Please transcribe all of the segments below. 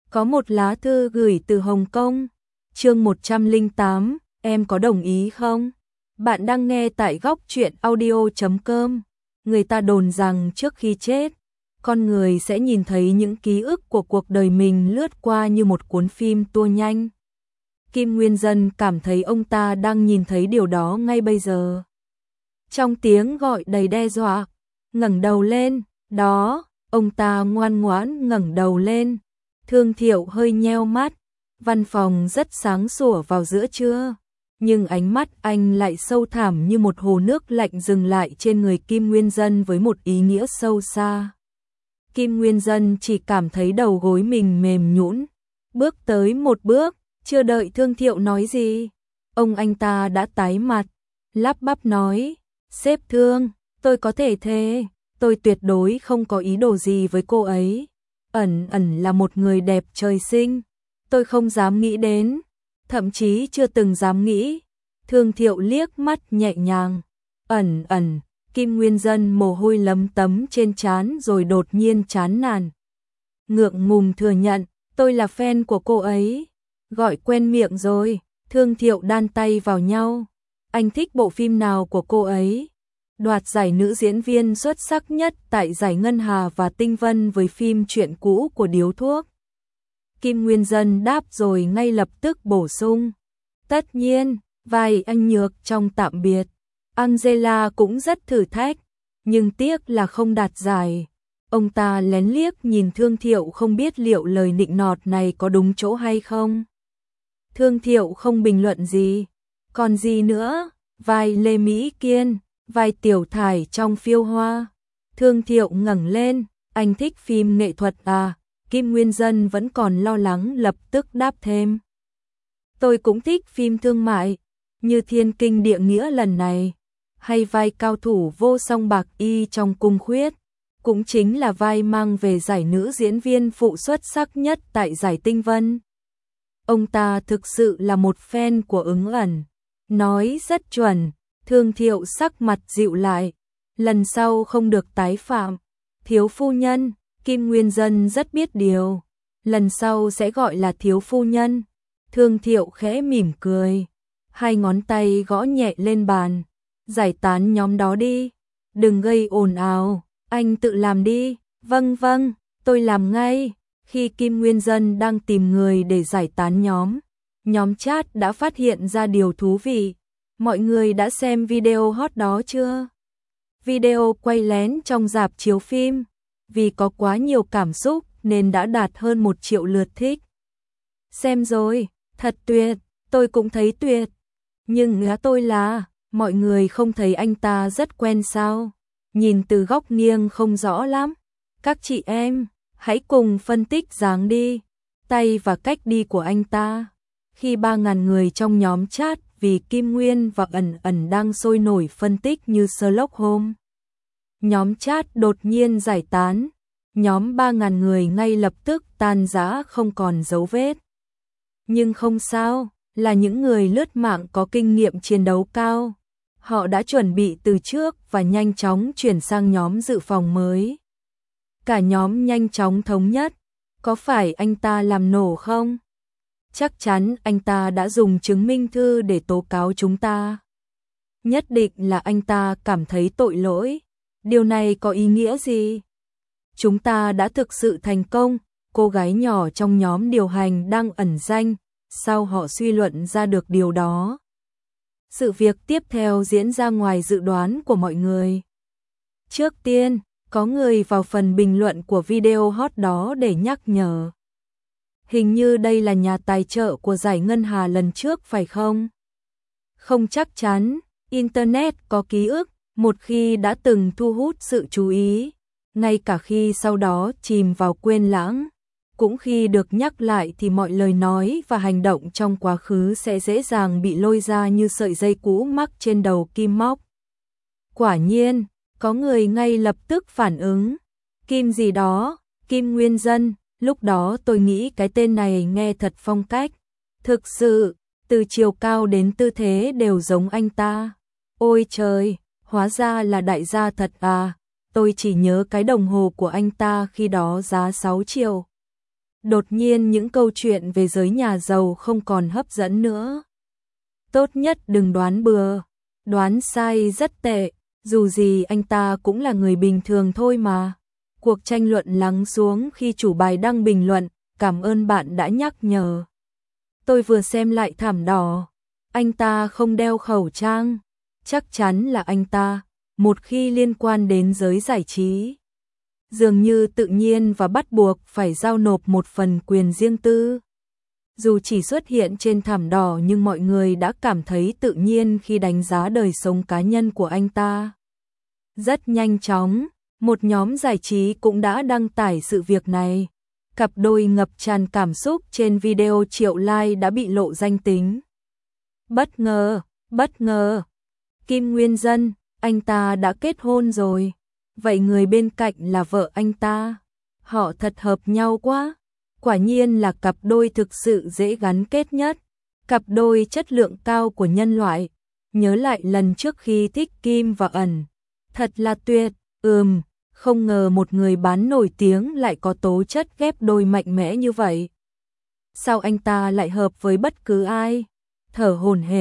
Có một lá thư gửi từ Hồng Kông. Chương 108, em có đồng ý không? Bạn đang nghe tại góc truyện audio.com. Người ta đồn rằng trước khi chết, con người sẽ nhìn thấy những ký ức của cuộc đời mình lướt qua như một cuốn phim tua nhanh. Kim Nguyên Dân cảm thấy ông ta đang nhìn thấy điều đó ngay bây giờ. Trong tiếng gọi đầy đe dọa, ngẩng đầu lên, đó, ông ta ngoan ngoãn ngẩng đầu lên. Thương Thiệu hơi nheo mắt, văn phòng rất sáng sủa vào giữa trưa, nhưng ánh mắt anh lại sâu thẳm như một hồ nước lạnh dừng lại trên người Kim Nguyên Dân với một ý nghĩa sâu xa. Kim Nguyên Dân chỉ cảm thấy đầu gối mình mềm nhũn, bước tới một bước, chưa đợi Thương Thiệu nói gì, anh ta đã tái mặt, lắp bắp nói, sếp Thương, tôi có thể thề, tôi tuyệt đối không có ý đồ gì với cô ấy. Ẩn là một người đẹp trời sinh, tôi không dám nghĩ đến, thậm chí chưa từng dám nghĩ. Thương Thiệu liếc mắt nhẹ nhàng. Ẩn, Kim Nguyên Dân mồ hôi lấm tấm trên trán rồi đột nhiên chán nản. Ngượng ngùng thừa nhận, tôi là fan của cô ấy. Gọi quen miệng rồi. Thương Thiệu đan tay vào nhau. Anh thích bộ phim nào của cô ấy? Đoạt giải nữ diễn viên xuất sắc nhất tại giải Ngân Hà và Tinh Vân với phim Chuyện cũ của Điếu Thuốc. Kim Nguyên Dân đáp rồi ngay lập tức bổ sung. Tất nhiên, vai anh Nhược trong Tạm biệt. Angela cũng rất thử thách, nhưng tiếc là không đạt giải. Ông ta lén liếc nhìn Thương Thiệu không biết liệu lời nịnh nọt này có đúng chỗ hay không. Thương Thiệu không bình luận gì. Còn gì nữa? Vai Lê Mỹ Kiên, vai Tiểu Thải trong Phiêu Hoa. Thương Thiệu ngẩng lên, anh thích phim nghệ thuật à? Kim Nguyên Dân vẫn còn lo lắng lập tức đáp thêm. Tôi cũng thích phim thương mại, như Thiên Kinh Địa Nghĩa lần này, hay vai cao thủ vô song Bạc Y trong Cung Khuyết, cũng chính là vai mang về giải nữ diễn viên phụ xuất sắc nhất tại giải Tinh Vân. Ông ta thực sự là một fan của Ứng Ẩn, nói rất chuẩn. Thương Thiệu sắc mặt dịu lại, lần sau không được tái phạm. Thiếu phu nhân, Kim Nguyên Dân rất biết điều, lần sau sẽ gọi là thiếu phu nhân. Thương Thiệu khẽ mỉm cười, hai ngón tay gõ nhẹ lên bàn. Giải tán nhóm đó đi, đừng gây ồn ào, anh tự làm đi. Vâng, tôi làm ngay. Khi Kim Nguyên Dân đang tìm người để giải tán nhóm chat đã phát hiện ra điều thú vị. Mọi người đã xem video hot đó chưa? Video quay lén trong rạp chiếu phim, vì có quá nhiều cảm xúc nên đã đạt hơn 1 triệu lượt thích. Xem rồi, thật tuyệt, tôi cũng thấy tuyệt. Nhưng ngã tôi là, mọi người không thấy anh ta rất quen sao? Nhìn từ góc nghiêng không rõ lắm. Các chị em, hãy cùng phân tích dáng đi, tay và cách đi của anh ta. Khi 3.000 người trong nhóm chat vì Kim Nguyên và Ẩn đang sôi nổi phân tích như Sherlock Holmes. Nhóm chat đột nhiên giải tán, nhóm 3.000 người ngay lập tức tan rã không còn dấu vết. Nhưng không sao, là những người lướt mạng có kinh nghiệm chiến đấu cao. Họ đã chuẩn bị từ trước và nhanh chóng chuyển sang nhóm dự phòng mới. Cả nhóm nhanh chóng thống nhất, có phải anh ta làm nổ không? Chắc chắn anh ta đã dùng chứng minh thư để tố cáo chúng ta. Nhất định là anh ta cảm thấy tội lỗi. Điều này có ý nghĩa gì? Chúng ta đã thực sự thành công. Cô gái nhỏ trong nhóm điều hành đang ẩn danh. Sao họ suy luận ra được điều đó? Sự việc tiếp theo diễn ra ngoài dự đoán của mọi người. Trước tiên, có người vào phần bình luận của video hot đó để nhắc nhở. Hình như đây là nhà tài trợ của giải Ngân Hà lần trước phải không? Không chắc chắn, Internet có ký ức, một khi đã từng thu hút sự chú ý, ngay cả khi sau đó chìm vào quên lãng. Cũng khi được nhắc lại thì mọi lời nói và hành động trong quá khứ sẽ dễ dàng bị lôi ra như sợi dây cũ mắc trên đầu Kim Móc. Quả nhiên, có người ngay lập tức phản ứng. Kim gì đó, Kim Nguyên Dân. Lúc đó tôi nghĩ cái tên này nghe thật phong cách. Thực sự, từ chiều cao đến tư thế đều giống anh ta. Ôi trời, hóa ra là đại gia thật à. Tôi chỉ nhớ cái đồng hồ của anh ta khi đó giá 6 triệu. Đột nhiên những câu chuyện về giới nhà giàu không còn hấp dẫn nữa. Tốt nhất đừng đoán bừa, đoán sai rất tệ, dù gì anh ta cũng là người bình thường thôi mà. Cuộc tranh luận lắng xuống khi chủ bài đăng bình luận, cảm ơn bạn đã nhắc nhở. Tôi vừa xem lại thảm đỏ, anh ta không đeo khẩu trang, chắc chắn là anh ta, một khi liên quan đến giới giải trí. Dường như tự nhiên và bắt buộc phải giao nộp một phần quyền riêng tư. Dù chỉ xuất hiện trên thảm đỏ nhưng mọi người đã cảm thấy tự nhiên khi đánh giá đời sống cá nhân của anh ta. Rất nhanh chóng, một nhóm giải trí cũng đã đăng tải sự việc này. Cặp đôi ngập tràn cảm xúc trên video triệu like đã bị lộ danh tính. Bất ngờ. Kim Nguyên Dân, anh ta đã kết hôn rồi. Vậy người bên cạnh là vợ anh ta. Họ thật hợp nhau quá. Quả nhiên là cặp đôi thực sự dễ gắn kết nhất. Cặp đôi chất lượng cao của nhân loại. Nhớ lại lần trước khi thích Kim và Ẩn. Thật là tuyệt, không ngờ một người bán nổi tiếng lại có tố chất ghép đôi mạnh mẽ như vậy. Sao anh ta lại hợp với bất cứ ai? Thở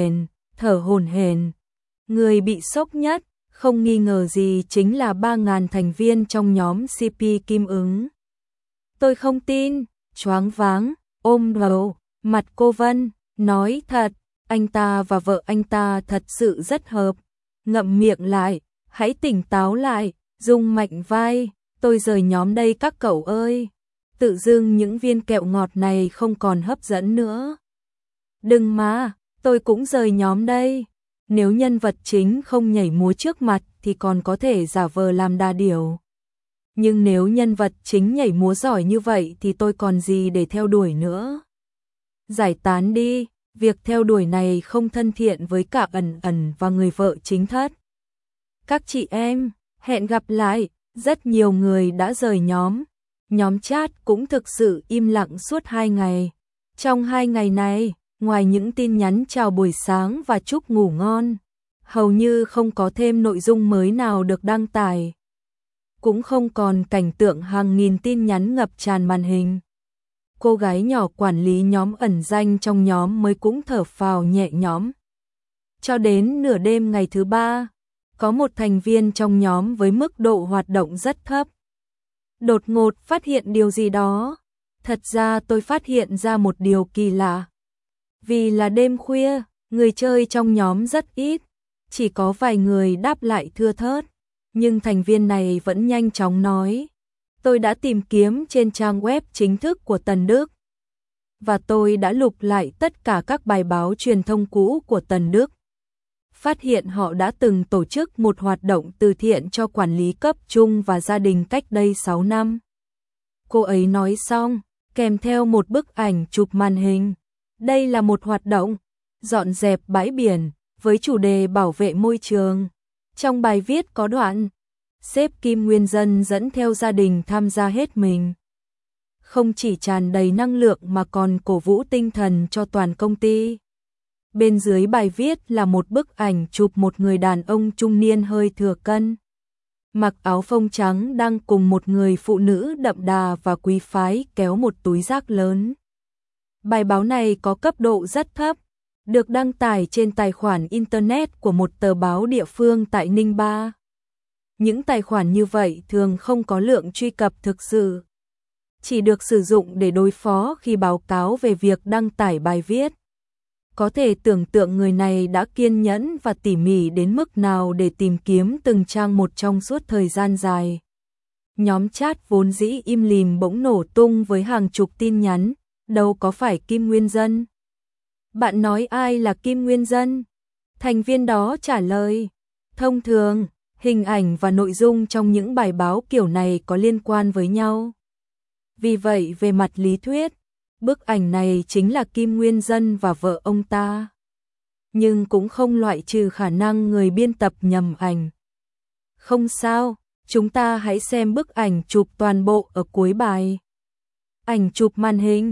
hổn hển. Người bị sốc nhất, không nghi ngờ gì chính là 3.000 thành viên trong nhóm CP Kim Ứng. Tôi không tin, choáng váng, ôm đầu, mặt cô Vân, nói thật, anh ta và vợ anh ta thật sự rất hợp. Ngậm miệng lại, hãy tỉnh táo lại, Dung mạnh vai, tôi rời nhóm đây các cậu ơi. Tự dưng những viên kẹo ngọt này không còn hấp dẫn nữa. Đừng mà, tôi cũng rời nhóm đây. Nếu nhân vật chính không nhảy múa trước mặt thì còn có thể giả vờ làm đà điểu. Nhưng nếu nhân vật chính nhảy múa giỏi như vậy thì tôi còn gì để theo đuổi nữa. Giải tán đi, việc theo đuổi này không thân thiện với cả Ẩn và người vợ chính thất. Các chị em, hẹn gặp lại, rất nhiều người đã rời nhóm. Nhóm chat cũng thực sự im lặng suốt 2 ngày. Trong 2 ngày này, ngoài những tin nhắn chào buổi sáng và chúc ngủ ngon, hầu như không có thêm nội dung mới nào được đăng tải. Cũng không còn cảnh tượng hàng nghìn tin nhắn ngập tràn màn hình. Cô gái nhỏ quản lý nhóm ẩn danh trong nhóm mới cũng thở phào nhẹ nhõm. Cho đến nửa đêm ngày thứ 3, có một thành viên trong nhóm với mức độ hoạt động rất thấp. Đột ngột phát hiện điều gì đó. Thật ra tôi phát hiện ra một điều kỳ lạ. Vì là đêm khuya, người chơi trong nhóm rất ít, chỉ có vài người đáp lại thưa thớt. Nhưng thành viên này vẫn nhanh chóng nói, tôi đã tìm kiếm trên trang web chính thức của Tần Đức. Và tôi đã lục lại tất cả các bài báo truyền thông cũ của Tần Đức. Phát hiện họ đã từng tổ chức một hoạt động từ thiện cho quản lý cấp trung và gia đình cách đây 6 năm. Cô ấy nói xong, kèm theo một bức ảnh chụp màn hình. Đây là một hoạt động dọn dẹp bãi biển với chủ đề bảo vệ môi trường. Trong bài viết có đoạn, sếp Kim Nguyên Dân dẫn theo gia đình tham gia hết mình. Không chỉ tràn đầy năng lượng mà còn cổ vũ tinh thần cho toàn công ty. Bên dưới bài viết là một bức ảnh chụp một người đàn ông trung niên hơi thừa cân. Mặc áo phông trắng đang cùng một người phụ nữ đậm đà và quý phái kéo một túi rác lớn. Bài báo này có cấp độ rất thấp, được đăng tải trên tài khoản Internet của một tờ báo địa phương tại Ninh Ba. Những tài khoản như vậy thường không có lượng truy cập thực sự, chỉ được sử dụng để đối phó khi báo cáo về việc đăng tải bài viết. Có thể tưởng tượng người này đã kiên nhẫn và tỉ mỉ đến mức nào để tìm kiếm từng trang một trong suốt thời gian dài. Nhóm chat vốn dĩ im lìm bỗng nổ tung với hàng chục tin nhắn, đâu có phải Kim Nguyên Dân. Bạn nói ai là Kim Nguyên Dân? Thành viên đó trả lời, thông thường, hình ảnh và nội dung trong những bài báo kiểu này có liên quan với nhau. Vì vậy về mặt lý thuyết, bức ảnh này chính là Kim Nguyên Dân và vợ ông ta. Nhưng cũng không loại trừ khả năng người biên tập nhầm ảnh. Không sao, chúng ta hãy xem bức ảnh chụp toàn bộ ở cuối bài. Ảnh chụp màn hình,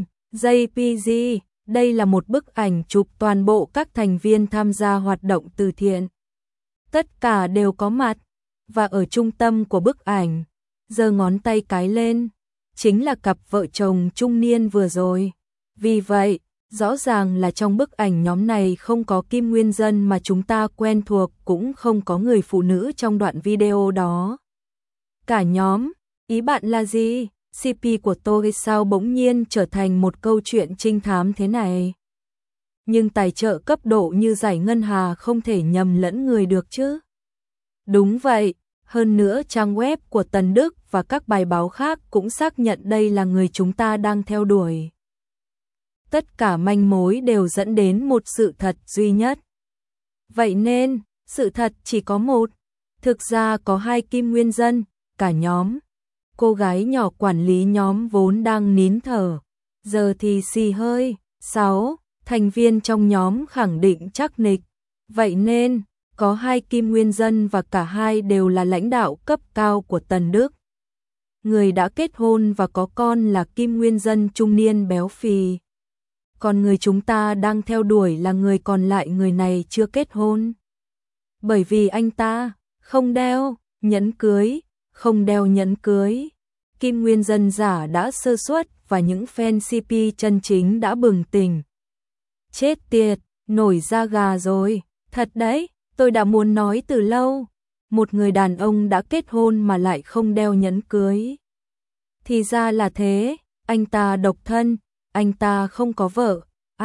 JPG, đây là một bức ảnh chụp toàn bộ các thành viên tham gia hoạt động từ thiện. Tất cả đều có mặt, và ở trung tâm của bức ảnh, giơ ngón tay cái lên, chính là cặp vợ chồng trung niên vừa rồi. Vì vậy, rõ ràng là trong bức ảnh nhóm này không có Kim Nguyên Dân mà chúng ta quen thuộc, cũng không có người phụ nữ trong đoạn video đó. Cả nhóm, ý bạn là gì? CP của tôi sao bỗng nhiên trở thành một câu chuyện trinh thám thế này? Nhưng tài trợ cấp độ như Giải Ngân Hà không thể nhầm lẫn người được chứ? Đúng vậy, hơn nữa trang web của Tần Đức và các bài báo khác cũng xác nhận đây là người chúng ta đang theo đuổi. Tất cả manh mối đều dẫn đến một sự thật duy nhất. Vậy nên, sự thật chỉ có một. Thực ra có hai Kim Nguyên Dân, cả nhóm. Cô gái nhỏ quản lý nhóm vốn đang nín thở, giờ thì xì hơi. 6. Thành viên trong nhóm khẳng định chắc nịch. Vậy nên, có hai Kim Nguyên Dân và cả hai đều là lãnh đạo cấp cao của Tần Đức. Người đã kết hôn và có con là Kim Nguyên Dân trung niên béo phì. Còn người chúng ta đang theo đuổi là người còn lại, người này chưa kết hôn. Bởi vì anh ta không đeo nhẫn cưới, không đeo nhẫn cưới. Kim Nguyên Dân giả đã sơ suất và những fan CP chân chính đã bừng tỉnh. Chết tiệt, nổi da gà rồi, thật đấy, tôi đã muốn nói từ lâu. Một người đàn ông đã kết hôn mà lại không đeo nhẫn cưới. Thì ra là thế, anh ta độc thân, anh ta không có vợ.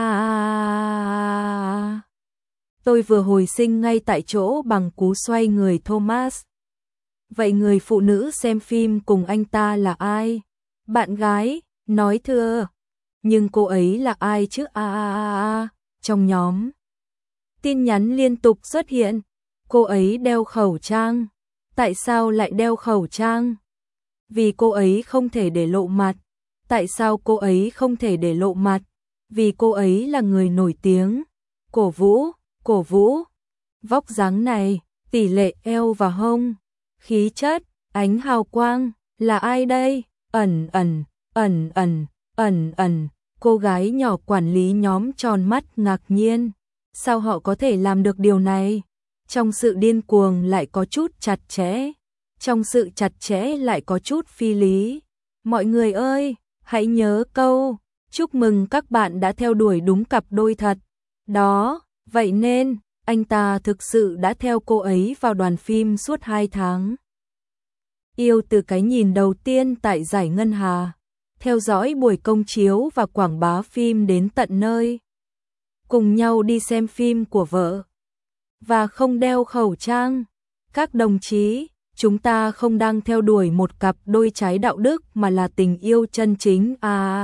Tôi vừa hồi sinh ngay tại chỗ bằng cú xoay người Thomas. Vậy người phụ nữ xem phim cùng anh ta là ai? Bạn gái, nói thưa. Nhưng cô ấy là ai chứ? Trong nhóm. Tin nhắn liên tục xuất hiện. Cô ấy đeo khẩu trang. Tại sao lại đeo khẩu trang? Vì cô ấy không thể để lộ mặt. Tại sao cô ấy không thể để lộ mặt? Vì cô ấy là người nổi tiếng. Cổ vũ. Vóc dáng này, tỷ lệ eo và hông, khí chất, ánh hào quang, là ai đây? Ẩn. Cô gái nhỏ quản lý nhóm tròn mắt ngạc nhiên. Sao họ có thể làm được điều này? Trong sự điên cuồng lại có chút chặt chẽ. Trong sự chặt chẽ lại có chút phi lý. Mọi người ơi, hãy nhớ câu, chúc mừng các bạn đã theo đuổi đúng cặp đôi thật. Đó, vậy nên, anh ta thực sự đã theo cô ấy vào đoàn phim suốt 2 tháng. Yêu từ cái nhìn đầu tiên tại Giải Ngân Hà. Theo dõi buổi công chiếu và quảng bá phim đến tận nơi. Cùng nhau đi xem phim của vợ. Và không đeo khẩu trang. Các đồng chí, chúng ta không đang theo đuổi một cặp đôi trái đạo đức mà là tình yêu chân chính.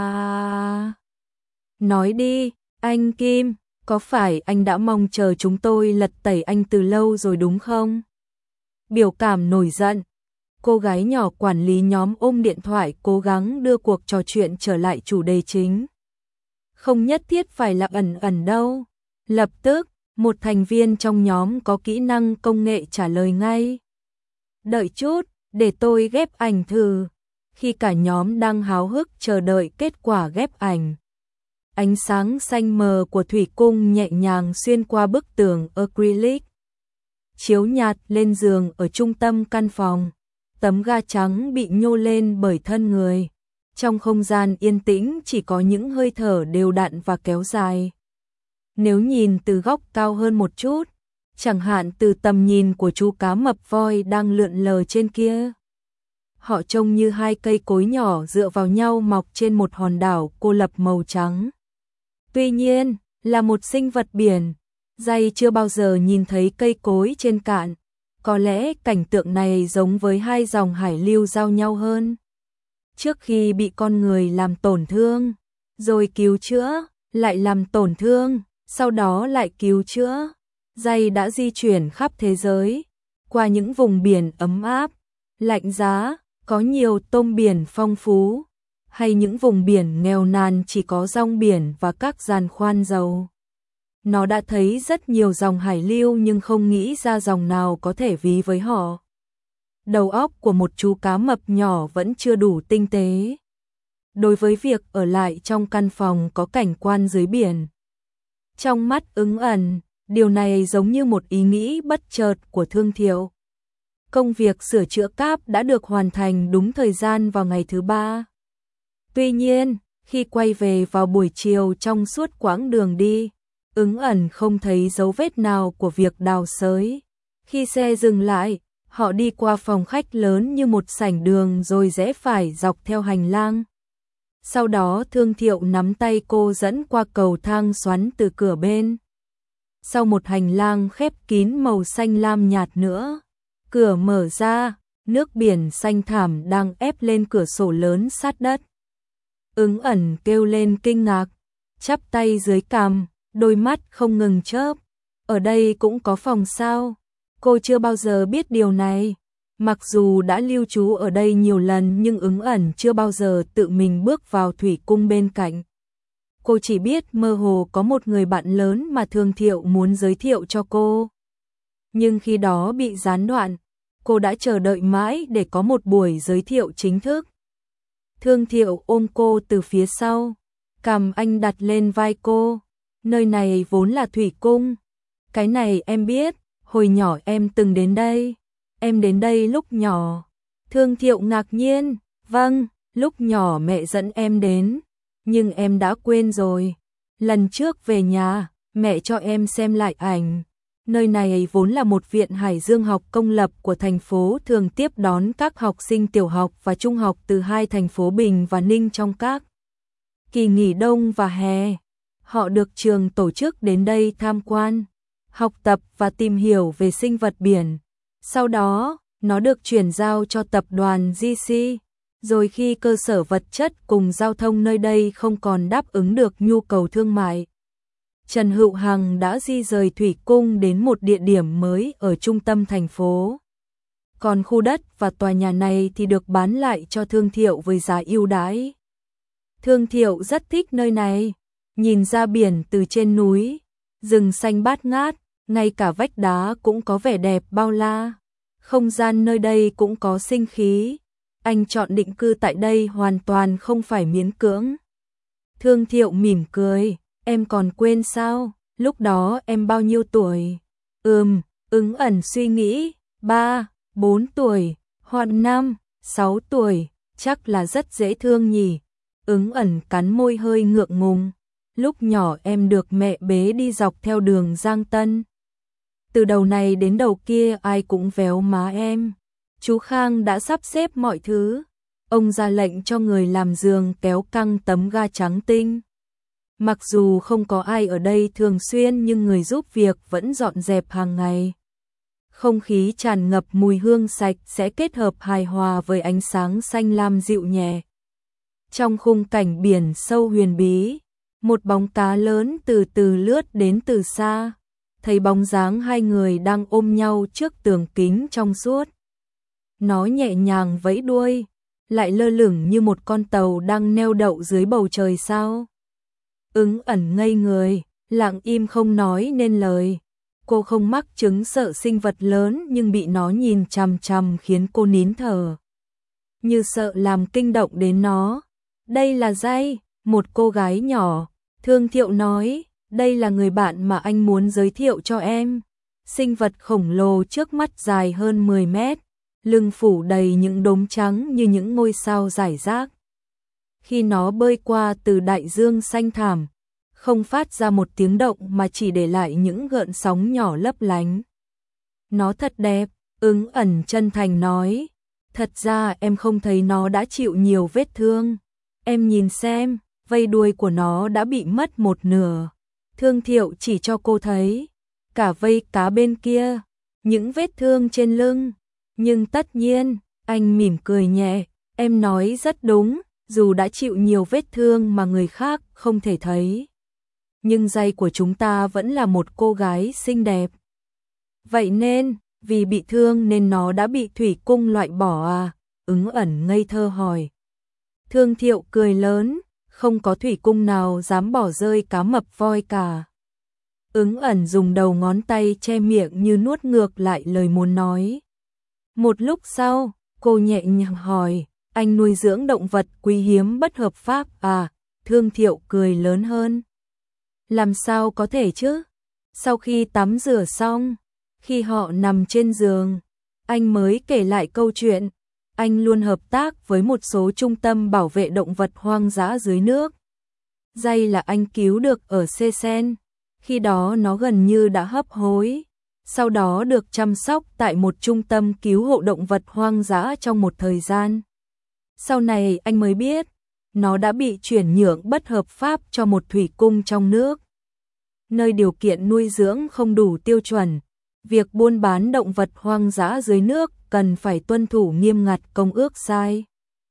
Nói đi, anh Kim, có phải anh đã mong chờ chúng tôi lật tẩy anh từ lâu rồi đúng không? Biểu cảm nổi giận. Cô gái nhỏ quản lý nhóm ôm điện thoại cố gắng đưa cuộc trò chuyện trở lại chủ đề chính. Không nhất thiết phải là ẩn đâu. Lập tức, một thành viên trong nhóm có kỹ năng công nghệ trả lời ngay. Đợi chút, để tôi ghép ảnh thử. Khi cả nhóm đang háo hức chờ đợi kết quả ghép ảnh. Ánh sáng xanh mờ của thủy cung nhẹ nhàng xuyên qua bức tường acrylic. Chiếu nhạt lên giường ở trung tâm căn phòng. Tấm ga trắng bị nhô lên bởi thân người. Trong không gian yên tĩnh chỉ có những hơi thở đều đặn và kéo dài. Nếu nhìn từ góc cao hơn một chút, chẳng hạn từ tầm nhìn của chú cá mập voi đang lượn lờ trên kia. Họ trông như hai cây cối nhỏ dựa vào nhau mọc trên một hòn đảo cô lập màu trắng. Tuy nhiên, là một sinh vật biển, Jay chưa bao giờ nhìn thấy cây cối trên cạn. Có lẽ cảnh tượng này giống với hai dòng hải lưu giao nhau hơn. Trước khi bị con người làm tổn thương, rồi cứu chữa, lại làm tổn thương, sau đó lại cứu chữa. Jay đã di chuyển khắp thế giới, qua những vùng biển ấm áp, lạnh giá, có nhiều tôm biển phong phú, hay những vùng biển nghèo nàn chỉ có rong biển và các giàn khoan dầu. Nó đã thấy rất nhiều dòng hải lưu nhưng không nghĩ ra dòng nào có thể ví với họ. Đầu óc của một chú cá mập nhỏ vẫn chưa đủ tinh tế. Đối với việc ở lại trong căn phòng có cảnh quan dưới biển. Trong mắt Ứng Ẩn, điều này giống như một ý nghĩ bất chợt của Thương Thiệu. Công việc sửa chữa cáp đã được hoàn thành đúng thời gian vào ngày thứ 3. Tuy nhiên, khi quay về vào buổi chiều trong suốt quãng đường đi, Ứng Ẩn không thấy dấu vết nào của việc đào xới. Khi xe dừng lại, họ đi qua phòng khách lớn như một sảnh đường rồi rẽ phải dọc theo hành lang. Sau đó Thương Thiệu nắm tay cô dẫn qua cầu thang xoắn từ cửa bên. Sau một hành lang khép kín màu xanh lam nhạt nữa, cửa mở ra, nước biển xanh thẳm đang ép lên cửa sổ lớn sát đất. Ứng Ẩn kêu lên kinh ngạc, chắp tay dưới cằm, đôi mắt không ngừng chớp. Ở đây cũng có phòng sao? Cô chưa bao giờ biết điều này. Mặc dù đã lưu trú ở đây nhiều lần nhưng Ứng Ẩn chưa bao giờ tự mình bước vào thủy cung bên cạnh. Cô chỉ biết mơ hồ có một người bạn lớn mà Thương Thiệu muốn giới thiệu cho cô. Nhưng khi đó bị gián đoạn, cô đã chờ đợi mãi để có một buổi giới thiệu chính thức. Thương Thiệu ôm cô từ phía sau, cằm anh đặt lên vai cô. Nơi này vốn là thủy cung. Cái này em biết, hồi nhỏ em từng đến đây. Em đến đây lúc nhỏ. Thương Thiệu ngạc nhiên, vâng, lúc nhỏ mẹ dẫn em đến. Nhưng em đã quên rồi. Lần trước về nhà, mẹ cho em xem lại ảnh. Nơi này vốn là một viện hải dương học công lập của thành phố, thường tiếp đón các học sinh tiểu học và trung học từ hai thành phố Bình và Ninh trong các kỳ nghỉ đông và hè. Họ được trường tổ chức đến đây tham quan, học tập và tìm hiểu về sinh vật biển. Sau đó, nó được chuyển giao cho tập đoàn GC. Rồi khi cơ sở vật chất cùng giao thông nơi đây không còn đáp ứng được nhu cầu thương mại, Trần Hữu Hằng đã di rời thủy cung đến một địa điểm mới ở trung tâm thành phố. Còn khu đất và tòa nhà này thì được bán lại cho Thương Thiệu với giá ưu đãi. Thương Thiệu rất thích nơi này, nhìn ra biển từ trên núi, rừng xanh bát ngát, ngay cả vách đá cũng có vẻ đẹp bao la. Không gian nơi đây cũng có sinh khí. Anh chọn định cư tại đây hoàn toàn không phải miễn cưỡng. Thương Thiệu mỉm cười, em còn quên sao, lúc đó em bao nhiêu tuổi? Ứng Ẩn suy nghĩ, 3, 4 tuổi, hoặc 5, 6 tuổi, chắc là rất dễ thương nhỉ. Ứng Ẩn cắn môi hơi ngượng ngùng, lúc nhỏ em được mẹ bế đi dọc theo đường Giang Tân. Từ đầu này đến đầu kia ai cũng véo má em. Chú Khang đã sắp xếp mọi thứ. Ông ra lệnh cho người làm giường kéo căng tấm ga trắng tinh. Mặc dù không có ai ở đây thường xuyên nhưng người giúp việc vẫn dọn dẹp hàng ngày. Không khí tràn ngập mùi hương sạch sẽ kết hợp hài hòa với ánh sáng xanh lam dịu nhẹ. Trong khung cảnh biển sâu huyền bí, một bóng cá lớn từ từ lướt đến từ xa. Thấy bóng dáng hai người đang ôm nhau trước tường kính trong suốt. Nó nhẹ nhàng vẫy đuôi, lại lơ lửng như một con tàu đang neo đậu dưới bầu trời sao. Ứng Ẩn ngây người, lặng im không nói nên lời. Cô không mắc chứng sợ sinh vật lớn nhưng bị nó nhìn chằm chằm khiến cô nín thở. Như sợ làm kinh động đến nó. Đây là Giai, một cô gái nhỏ. Thương Thiệu nói, đây là người bạn mà anh muốn giới thiệu cho em. Sinh vật khổng lồ trước mắt dài hơn 10 mét. Lưng phủ đầy những đốm trắng như những ngôi sao rải rác. Khi nó bơi qua từ đại dương xanh thẳm, không phát ra một tiếng động mà chỉ để lại những gợn sóng nhỏ lấp lánh. Nó thật đẹp, Ứng Ẩn chân thành nói. Thật ra em không thấy nó đã chịu nhiều vết thương. Em nhìn xem, vây đuôi của nó đã bị mất một nửa. Thương Thiệu chỉ cho cô thấy cả vây cá bên kia, những vết thương trên lưng. Nhưng tất nhiên, anh mỉm cười nhẹ, em nói rất đúng, dù đã chịu nhiều vết thương mà người khác không thể thấy. Nhưng Giai của chúng ta vẫn là một cô gái xinh đẹp. Vậy nên, vì bị thương nên nó đã bị thủy cung loại bỏ à? Ứng Ẩn ngây thơ hỏi. Thương Thiệu cười lớn, không có thủy cung nào dám bỏ rơi cá mập voi cả. Ứng Ẩn dùng đầu ngón tay che miệng như nuốt ngược lại lời muốn nói. Một lúc sau, cô nhẹ nhàng hỏi, anh nuôi dưỡng động vật quý hiếm bất hợp pháp à? Thương Thiệu cười lớn hơn. Làm sao có thể chứ? Sau khi tắm rửa xong, khi họ nằm trên giường, anh mới kể lại câu chuyện. Anh luôn hợp tác với một số trung tâm bảo vệ động vật hoang dã dưới nước. Dây là anh cứu được ở Seychelles, khi đó nó gần như đã hấp hối. Sau đó được chăm sóc tại một trung tâm cứu hộ động vật hoang dã trong một thời gian. Sau này anh mới biết, nó đã bị chuyển nhượng bất hợp pháp cho một thủy cung trong nước, nơi điều kiện nuôi dưỡng không đủ tiêu chuẩn. Việc buôn bán động vật hoang dã dưới nước cần phải tuân thủ nghiêm ngặt Công ước SAI,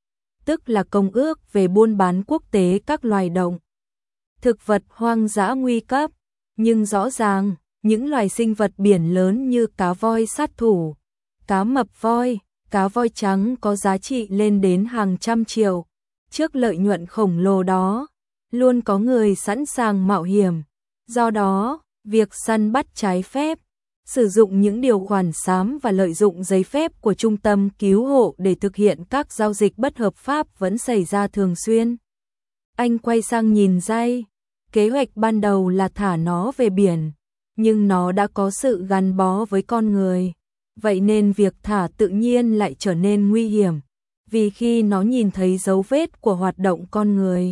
tức là Công ước về buôn bán quốc tế các loài động thực vật hoang dã nguy cấp, nhưng rõ ràng, những loài sinh vật biển lớn như cá voi sát thủ, cá mập voi, cá voi trắng có giá trị lên đến hàng trăm triệu. Trước lợi nhuận khổng lồ đó, luôn có người sẵn sàng mạo hiểm. Do đó, việc săn bắt trái phép, sử dụng những điều khoản xám và lợi dụng giấy phép của trung tâm cứu hộ để thực hiện các giao dịch bất hợp pháp vẫn xảy ra thường xuyên. Anh quay sang nhìn Dây, kế hoạch ban đầu là thả nó về biển, nhưng nó đã có sự gắn bó với con người, vậy nên việc thả tự nhiên lại trở nên nguy hiểm, vì khi nó nhìn thấy dấu vết của hoạt động con người,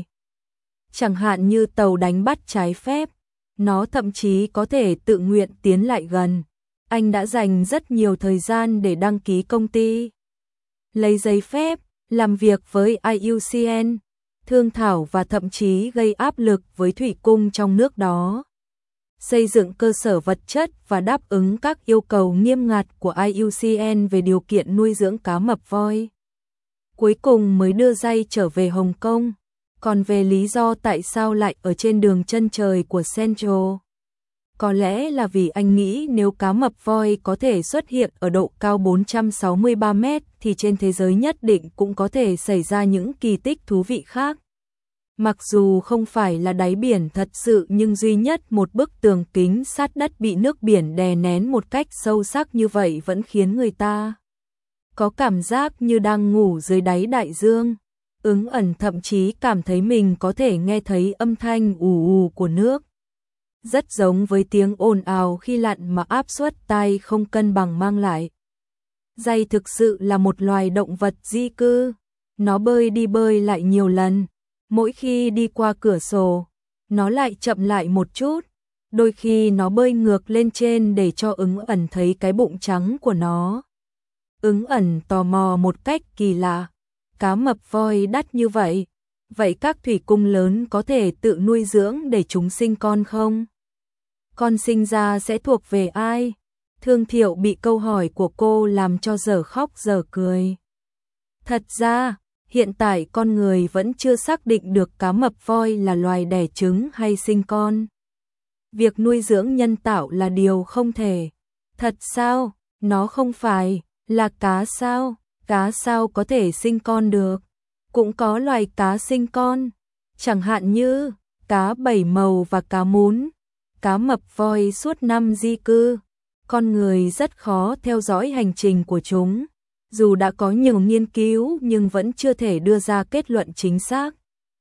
chẳng hạn như tàu đánh bắt trái phép, nó thậm chí có thể tự nguyện tiến lại gần. Anh đã dành rất nhiều thời gian để đăng ký công ty, lấy giấy phép, làm việc với IUCN, thương thảo và thậm chí gây áp lực với thủy cung trong nước đó, xây dựng cơ sở vật chất và đáp ứng các yêu cầu nghiêm ngặt của IUCN về điều kiện nuôi dưỡng cá mập voi. Cuối cùng mới đưa Dây trở về Hồng Kông. Còn về lý do tại sao lại ở trên đường chân trời của Central, có lẽ là vì anh nghĩ nếu cá mập voi có thể xuất hiện ở độ cao 463 mét thì trên thế giới nhất định cũng có thể xảy ra những kỳ tích thú vị khác. Mặc dù không phải là đáy biển thật sự, nhưng duy nhất một bức tường kính sát đất bị nước biển đè nén một cách sâu sắc như vậy vẫn khiến người ta có cảm giác như đang ngủ dưới đáy đại dương. Ứng ẩn thậm chí cảm thấy mình có thể nghe thấy âm thanh ù ù của nước, rất giống với tiếng ồn ào khi lặn mà áp suất tai không cân bằng mang lại. Dây thực sự là một loài động vật di cư, nó bơi đi bơi lại nhiều lần, mỗi khi đi qua cửa sổ, nó lại chậm lại một chút, đôi khi nó bơi ngược lên trên để cho Ứng ẩn thấy cái bụng trắng của nó. Ứng ẩn tò mò một cách kỳ lạ. Cá mập voi đắt như vậy, vậy các thủy cung lớn có thể tự nuôi dưỡng để chúng sinh con không? Con sinh ra sẽ thuộc về ai? Thương Thiệu bị câu hỏi của cô làm cho dở khóc dở cười. Thật ra, hiện tại con người vẫn chưa xác định được cá mập voi là loài đẻ trứng hay sinh con. Việc nuôi dưỡng nhân tạo là điều không thể. Thật sao? Nó không phải là cá sao? Cá sao có thể sinh con được? Cũng có loài cá sinh con, chẳng hạn như cá bảy màu và cá mún. Cá mập voi suốt năm di cư, con người rất khó theo dõi hành trình của chúng. Dù đã có nhiều nghiên cứu nhưng vẫn chưa thể đưa ra kết luận chính xác.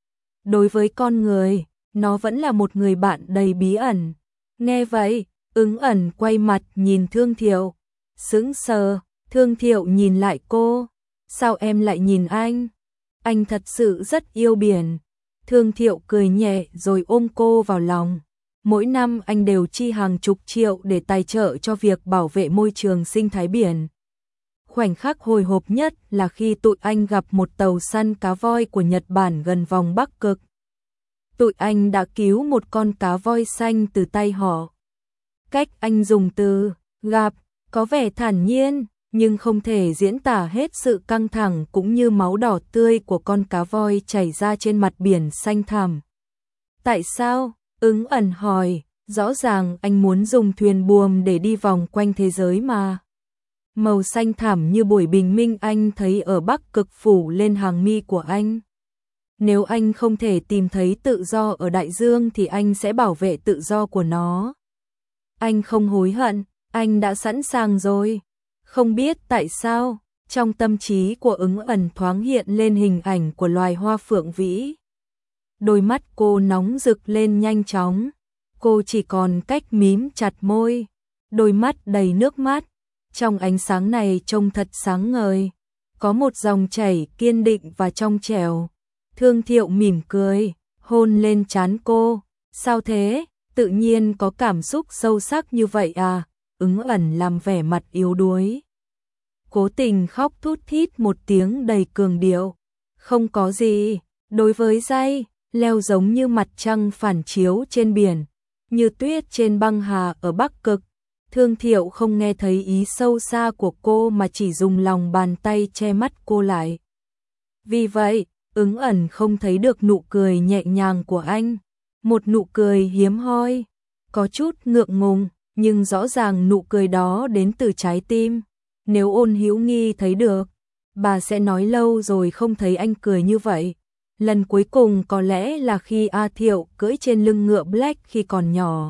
Đối với con người, nó vẫn là một người bạn đầy bí ẩn. Nghe vậy, Ứng ẩn quay mặt nhìn Thương Thiệu, sững sờ. Thương Thiệu nhìn lại cô. Sao em lại nhìn anh? Anh thật sự rất yêu biển. Thương Thiệu cười nhẹ rồi ôm cô vào lòng. Mỗi năm anh đều chi hàng chục triệu để tài trợ cho việc bảo vệ môi trường sinh thái biển. Khoảnh khắc hồi hộp nhất là khi tụi anh gặp một tàu săn cá voi của Nhật Bản gần vòng Bắc Cực. Tụi anh đã cứu một con cá voi xanh từ tay họ. Cách anh dùng từ gặp có vẻ thản nhiên, nhưng không thể diễn tả hết sự căng thẳng cũng như máu đỏ tươi của con cá voi chảy ra trên mặt biển xanh thẳm. Tại sao? Ứng ẩn hỏi, rõ ràng anh muốn dùng thuyền buồm để đi vòng quanh thế giới mà. Màu xanh thẳm như buổi bình minh anh thấy ở Bắc Cực phủ lên hàng mi của anh. Nếu anh không thể tìm thấy tự do ở đại dương thì anh sẽ bảo vệ tự do của nó. Anh không hối hận, anh đã sẵn sàng rồi. Không biết tại sao, trong tâm trí của Ứng ẩn thoáng hiện lên hình ảnh của loài hoa phượng vĩ. Đôi mắt cô nóng rực lên nhanh chóng, cô chỉ còn cách mím chặt môi, đôi mắt đầy nước mắt, trong ánh sáng này trông thật sáng ngời. có một dòng chảy kiên định và trong trẻo. Thương Thiệu mỉm cười, hôn lên trán cô. Sao thế? Tự nhiên có cảm xúc sâu sắc như vậy à? Ứng ẩn làm vẻ mặt yếu đuối. Cố tình khóc thút thít một tiếng đầy cường điệu. Không có gì, đối với dây, leo giống như mặt trăng phản chiếu trên biển, như tuyết trên băng hà ở Bắc Cực. Thương Thiệu không nghe thấy ý sâu xa của cô mà chỉ dùng lòng bàn tay che mắt cô lại. Vì vậy, Ứng ẩn không thấy được nụ cười nhẹ nhàng của anh. Một nụ cười hiếm hoi, có chút ngượng ngùng, nhưng rõ ràng nụ cười đó đến từ trái tim. Nếu Ôn Hữu Nghi thấy được, bà sẽ nói lâu rồi không thấy anh cười như vậy. Lần cuối cùng có lẽ là khi A Thiệu cưỡi trên lưng ngựa Black khi còn nhỏ.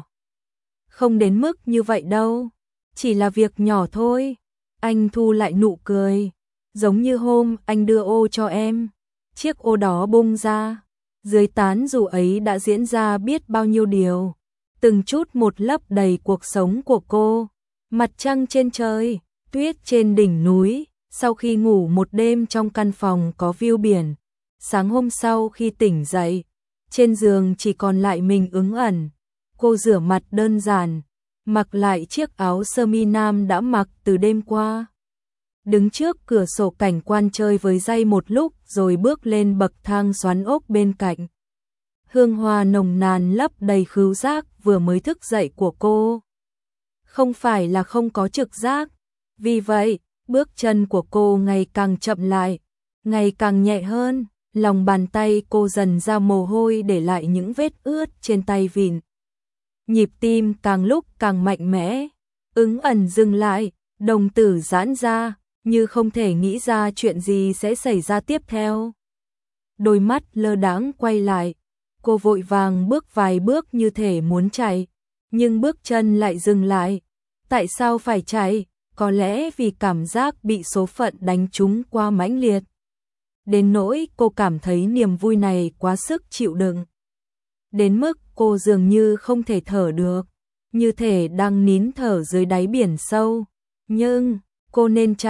Không đến mức như vậy đâu, chỉ là việc nhỏ thôi. Anh thu lại nụ cười, giống như hôm anh đưa ô cho em. Chiếc ô đó bung ra, dưới tán dù ấy đã diễn ra biết bao nhiêu điều. Từng chút một lấp đầy cuộc sống của cô. Mặt trăng trên trời, tuyết trên đỉnh núi, sau khi ngủ một đêm trong căn phòng có view biển. Sáng hôm sau khi tỉnh dậy, trên giường chỉ còn lại mình Ứng ẩn. Cô rửa mặt đơn giản, mặc lại chiếc áo sơ mi nam đã mặc từ đêm qua. Đứng trước cửa sổ cảnh quan chơi với dây một lúc rồi bước lên bậc thang xoắn ốc bên cạnh. Hương hoa nồng nàn lấp đầy khứu giác vừa mới thức dậy của cô. Không phải là không có trực giác, vì vậy, bước chân của cô ngày càng chậm lại, ngày càng nhẹ hơn, lòng bàn tay cô dần ra mồ hôi để lại những vết ướt trên tay vịn. Nhịp tim càng lúc càng mạnh mẽ, Ứng ẩn dừng lại, đồng tử giãn ra, như không thể nghĩ ra chuyện gì sẽ xảy ra tiếp theo. Đôi mắt lơ đãng quay lại, cô vội vàng bước vài bước như thể muốn chạy, nhưng bước chân lại dừng lại. Tại sao phải chạy? Có lẽ vì cảm giác bị số phận đánh trúng quá mãnh liệt. Đến nỗi cô cảm thấy niềm vui này quá sức chịu đựng. Đến mức cô dường như không thể thở được, như thể đang nín thở dưới đáy biển sâu. Nhưng, cô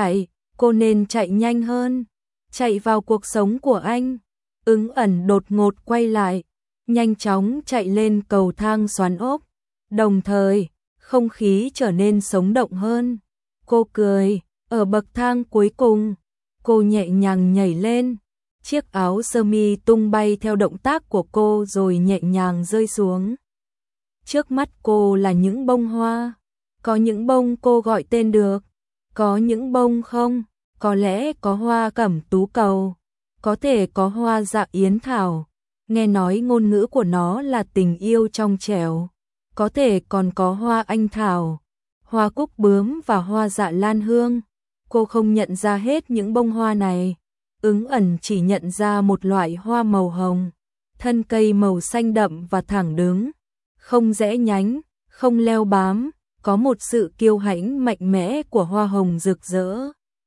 nên chạy nhanh hơn, chạy vào cuộc sống của anh. Ứng ẩn đột ngột quay lại, nhanh chóng chạy lên cầu thang xoắn ốc. Đồng thời, không khí trở nên sống động hơn. Cô cười, ở bậc thang cuối cùng, cô nhẹ nhàng nhảy lên. Chiếc áo sơ mi tung bay theo động tác của cô rồi nhẹ nhàng rơi xuống. Trước mắt cô là những bông hoa. Có những bông cô gọi tên được, có những bông không. Có lẽ có hoa cẩm tú cầu, có thể có hoa dạ yến thảo. Nghe nói ngôn ngữ của nó là tình yêu trong trẻo. Có thể còn có hoa anh thảo, hoa cúc bướm và hoa dạ lan hương. Cô không nhận ra hết những bông hoa này. Ứng ẩn chỉ nhận ra một loại hoa màu hồng, thân cây màu xanh đậm và thẳng đứng, không rẽ nhánh, không leo bám, có một sự kiêu hãnh mạnh mẽ của hoa hồng rực rỡ.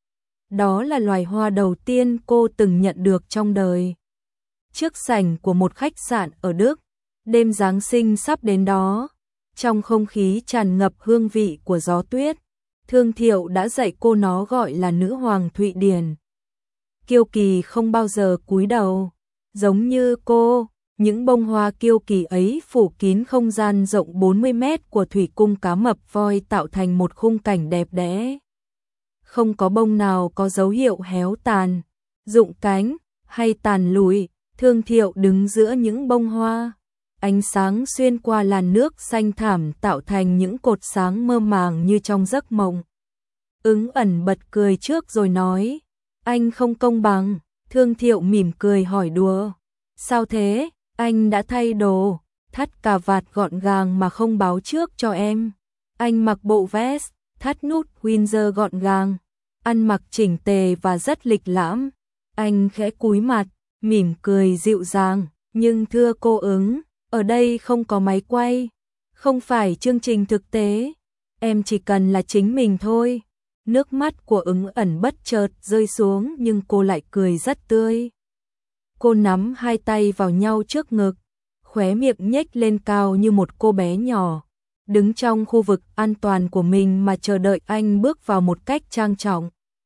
Đó là loài hoa đầu tiên cô từng nhận được trong đời. Trước sảnh của một khách sạn ở Đức, đêm Giáng sinh sắp đến đó, trong không khí tràn ngập hương vị của gió tuyết, Thương Thiệu đã dạy cô nó gọi là nữ hoàng Thụy Điển. Kiêu kỳ không bao giờ cúi đầu, giống như cô, những bông hoa kiêu kỳ ấy phủ kín không gian rộng 40 mét của thủy cung cá mập voi tạo thành một khung cảnh đẹp đẽ. Không có bông nào có dấu hiệu héo tàn, rụng cánh hay tàn lụi. Thương Thiệu đứng giữa những bông hoa, ánh sáng xuyên qua làn nước xanh thẳm tạo thành những cột sáng mơ màng như trong giấc mộng. Ứng ẩn bật cười trước rồi nói, anh không công bằng. Thương Thiệu mỉm cười hỏi đùa, sao thế? Anh đã thay đồ, thắt cà vạt gọn gàng mà không báo trước cho em. Anh mặc bộ vest, thắt nút Windsor gọn gàng, ăn mặc chỉnh tề và rất lịch lãm. Anh khẽ cúi mặt, mỉm cười dịu dàng, nhưng thưa cô Ứng, ở đây không có máy quay, không phải chương trình thực tế, em chỉ cần là chính mình thôi. Nước mắt của Ứng ẩn bất chợt rơi xuống nhưng cô lại cười rất tươi. Cô nắm hai tay vào nhau trước ngực, khóe miệng nhếch lên cao như một cô bé nhỏ, đứng trong khu vực an toàn của mình mà chờ đợi anh bước vào một cách trang trọng.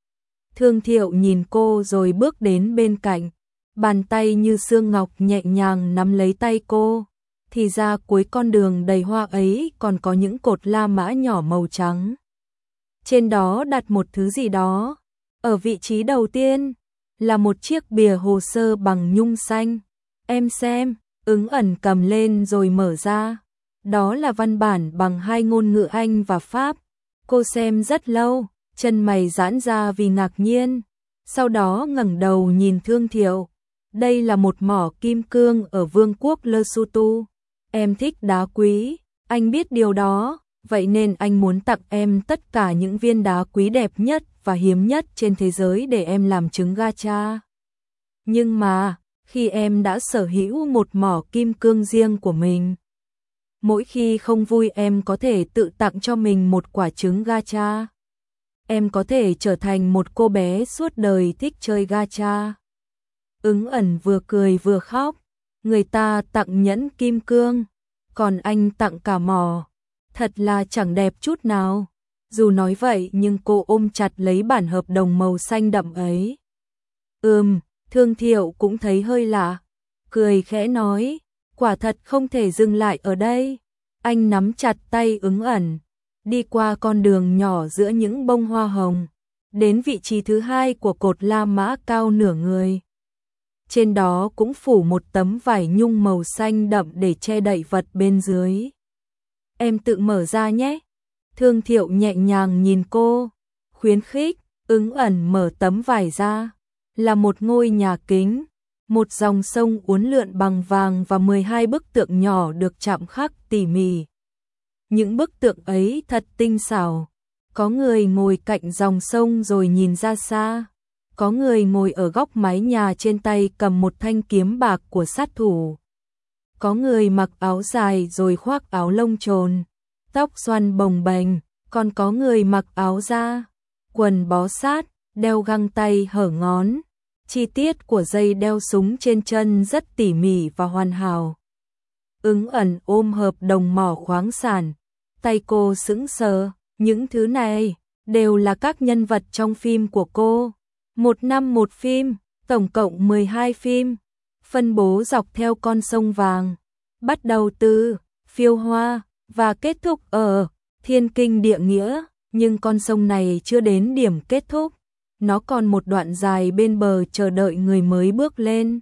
Thương Thiệu nhìn cô rồi bước đến bên cạnh, bàn tay như xương ngọc nhẹ nhàng nắm lấy tay cô. Thì ra cuối con đường đầy hoa ấy còn có những cột la mã nhỏ màu trắng. Trên đó đặt một thứ gì đó. Ở vị trí đầu tiên là một chiếc bìa hồ sơ bằng nhung xanh. Em xem, Ứng Ẩn cầm lên rồi mở ra. Đó là văn bản bằng hai ngôn ngữ Anh và Pháp. Cô xem rất lâu, chân mày giãn ra vì ngạc nhiên. Sau đó ngẩng đầu nhìn Thương Thiệu. Đây là một mỏ kim cương ở vương quốc Lesotho. Em thích đá quý, anh biết điều đó, vậy nên anh muốn tặng em tất cả những viên đá quý đẹp nhất và hiếm nhất trên thế giới để em làm trứng gacha. Nhưng mà, khi em đã sở hữu một mỏ kim cương riêng của mình, mỗi khi không vui em có thể tự tặng cho mình một quả trứng gacha. Em có thể trở thành một cô bé suốt đời thích chơi gacha. Ứng Ẩn vừa cười vừa khóc. Người ta tặng nhẫn kim cương, còn anh tặng cả mỏ. Thật là chẳng đẹp chút nào. Dù nói vậy nhưng cô ôm chặt lấy bản hợp đồng màu xanh đậm ấy. Thương Thiệu cũng thấy hơi lạ. Cười khẽ nói, quả thật không thể dừng lại ở đây. Anh nắm chặt tay Ứng Ẩn, đi qua con đường nhỏ giữa những bông hoa hồng, đến vị trí thứ hai của cột La Mã cao nửa người. Trên đó cũng phủ một tấm vải nhung màu xanh đậm để che đậy vật bên dưới. Em tự mở ra nhé. Thương Thiệu nhẹ nhàng nhìn cô, khuyến khích. Ứng Ẩn mở tấm vải ra, là một ngôi nhà kính, một dòng sông uốn lượn bằng vàng và 12 bức tượng nhỏ được chạm khắc tỉ mỉ. Những bức tượng ấy thật tinh xảo. Có người ngồi cạnh dòng sông rồi nhìn ra xa. Có người ngồi ở góc mái nhà trên tay cầm một thanh kiếm bạc của sát thủ. Có người mặc áo dài rồi khoác áo lông trồn, tóc xoăn bồng bềnh, còn có người mặc áo da, quần bó sát, đeo găng tay hở ngón. Chi tiết của dây đeo súng trên chân rất tỉ mỉ và hoàn hảo. Ứng Ẩn ôm hợp đồng mỏ khoáng sản, tay cô sững sờ, những thứ này đều là các nhân vật trong phim của cô. Một năm một phim, tổng cộng 12 phim, phân bố dọc theo con sông vàng, bắt đầu từ Phiêu Hoa và kết thúc ở Thiên Kinh Địa Nghĩa, nhưng con sông này chưa đến điểm kết thúc, nó còn một đoạn dài bên bờ chờ đợi người mới bước lên.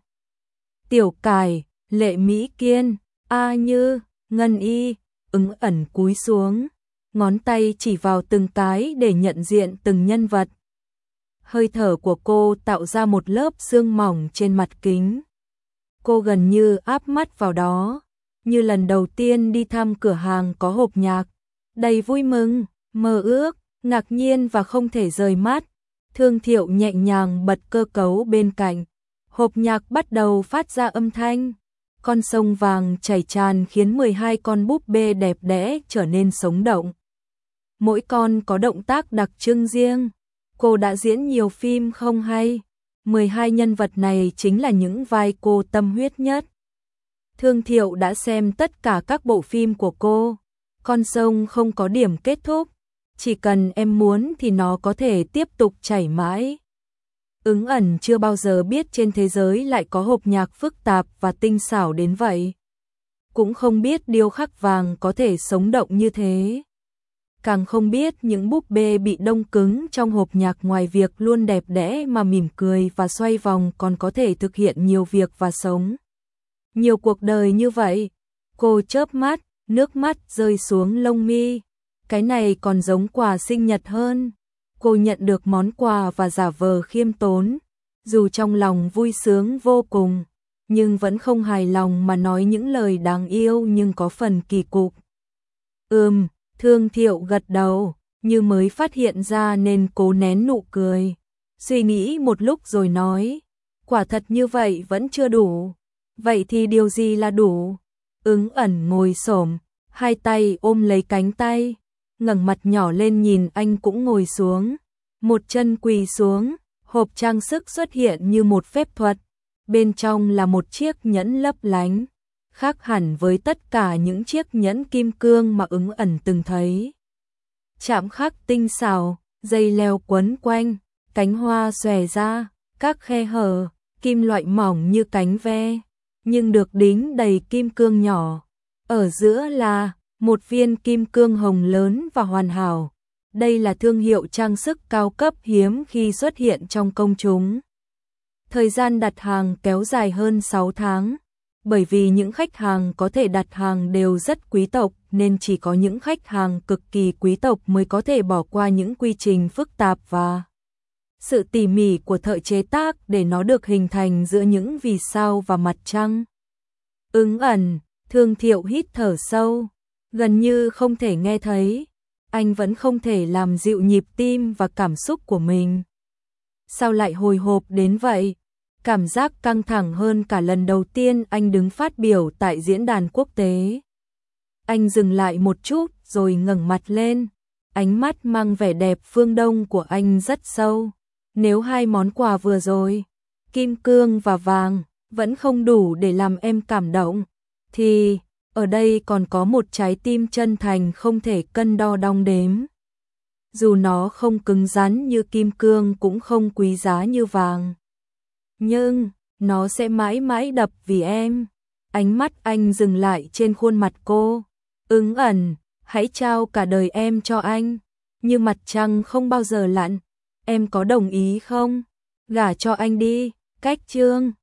Tiểu Cải, Lệ Mỹ Kiên, A Như, Ngân Y. Ứng Ẩn cúi xuống, ngón tay chỉ vào từng cái để nhận diện từng nhân vật. Hơi thở của cô tạo ra một lớp sương mỏng trên mặt kính. Cô gần như áp mắt vào đó, như lần đầu tiên đi thăm cửa hàng có hộp nhạc, đầy vui mừng, mơ ước, ngạc nhiên và không thể rời mắt. Thương Thiệu nhẹ nhàng bật cơ cấu bên cạnh, hộp nhạc bắt đầu phát ra âm thanh. Con sông vàng chảy tràn khiến 12 con búp bê đẹp đẽ trở nên sống động. Mỗi con có động tác đặc trưng riêng. Cô đã diễn nhiều phim không hay. 12 nhân vật này chính là những vai cô tâm huyết nhất. Thương Thiệu đã xem tất cả các bộ phim của cô. Con sông không có điểm kết thúc. Chỉ cần em muốn thì nó có thể tiếp tục chảy mãi. Ứng Ẩn chưa bao giờ biết trên thế giới lại có hộp nhạc phức tạp và tinh xảo đến vậy. Cũng không biết điêu khắc vàng có thể sống động như thế. Càng không biết những búp bê bị đông cứng trong hộp nhạc ngoài việc luôn đẹp đẽ mà mỉm cười và xoay vòng còn có thể thực hiện nhiều việc và sống nhiều cuộc đời như vậy. Cô chớp mắt, nước mắt rơi xuống lông mi. Cái này còn giống quà sinh nhật hơn. Cô nhận được món quà và giả vờ khiêm tốn, dù trong lòng vui sướng vô cùng, nhưng vẫn không hài lòng mà nói những lời đáng yêu nhưng có phần kỳ cục. Thương Thiệu gật đầu, như mới phát hiện ra nên cố nén nụ cười. Suy nghĩ một lúc rồi nói, quả thật như vậy vẫn chưa đủ. Vậy thì điều gì là đủ? Ứng Ẩn ngồi xổm, hai tay ôm lấy cánh tay, ngẩng mặt nhỏ lên nhìn anh cũng ngồi xuống. Một chân quỳ xuống, hộp trang sức xuất hiện như một phép thuật. Bên trong là một chiếc nhẫn lấp lánh, khác hẳn với tất cả những chiếc nhẫn kim cương mà Ứng Ẩn từng thấy. Chạm khắc tinh xảo, dây leo quấn quanh, cánh hoa xòe ra, các khe hở, kim loại mỏng như cánh ve, nhưng được đính đầy kim cương nhỏ. Ở giữa là một viên kim cương hồng lớn và hoàn hảo. Đây là thương hiệu trang sức cao cấp hiếm khi xuất hiện trong công chúng. Thời gian đặt hàng kéo dài hơn 6 tháng. Bởi vì những khách hàng có thể đặt hàng đều rất quý tộc nên chỉ có những khách hàng cực kỳ quý tộc mới có thể bỏ qua những quy trình phức tạp và sự tỉ mỉ của thợ chế tác để nó được hình thành giữa những vì sao và mặt trăng. Ứng ẩn, Thương Thiệu hít thở sâu, gần như không thể nghe thấy. Anh vẫn không thể làm dịu nhịp tim và cảm xúc của mình. Sao lại hồi hộp đến vậy? Cảm giác căng thẳng hơn cả lần đầu tiên anh đứng phát biểu tại diễn đàn quốc tế. Anh dừng lại một chút rồi ngẩng mặt lên. Ánh mắt mang vẻ đẹp phương Đông của anh rất sâu. Nếu hai món quà vừa rồi, kim cương và vàng, vẫn không đủ để làm em cảm động, thì ở đây còn có một trái tim chân thành không thể cân đo đong đếm. Dù nó không cứng rắn như kim cương cũng không quý giá như vàng. Nhưng, nó sẽ mãi mãi đập vì em. Ánh mắt anh dừng lại trên khuôn mặt cô. Ứng ẩn, hãy trao cả đời em cho anh. Như mặt trăng không bao giờ lặn. Em có đồng ý không? Gả cho anh đi. Cách chương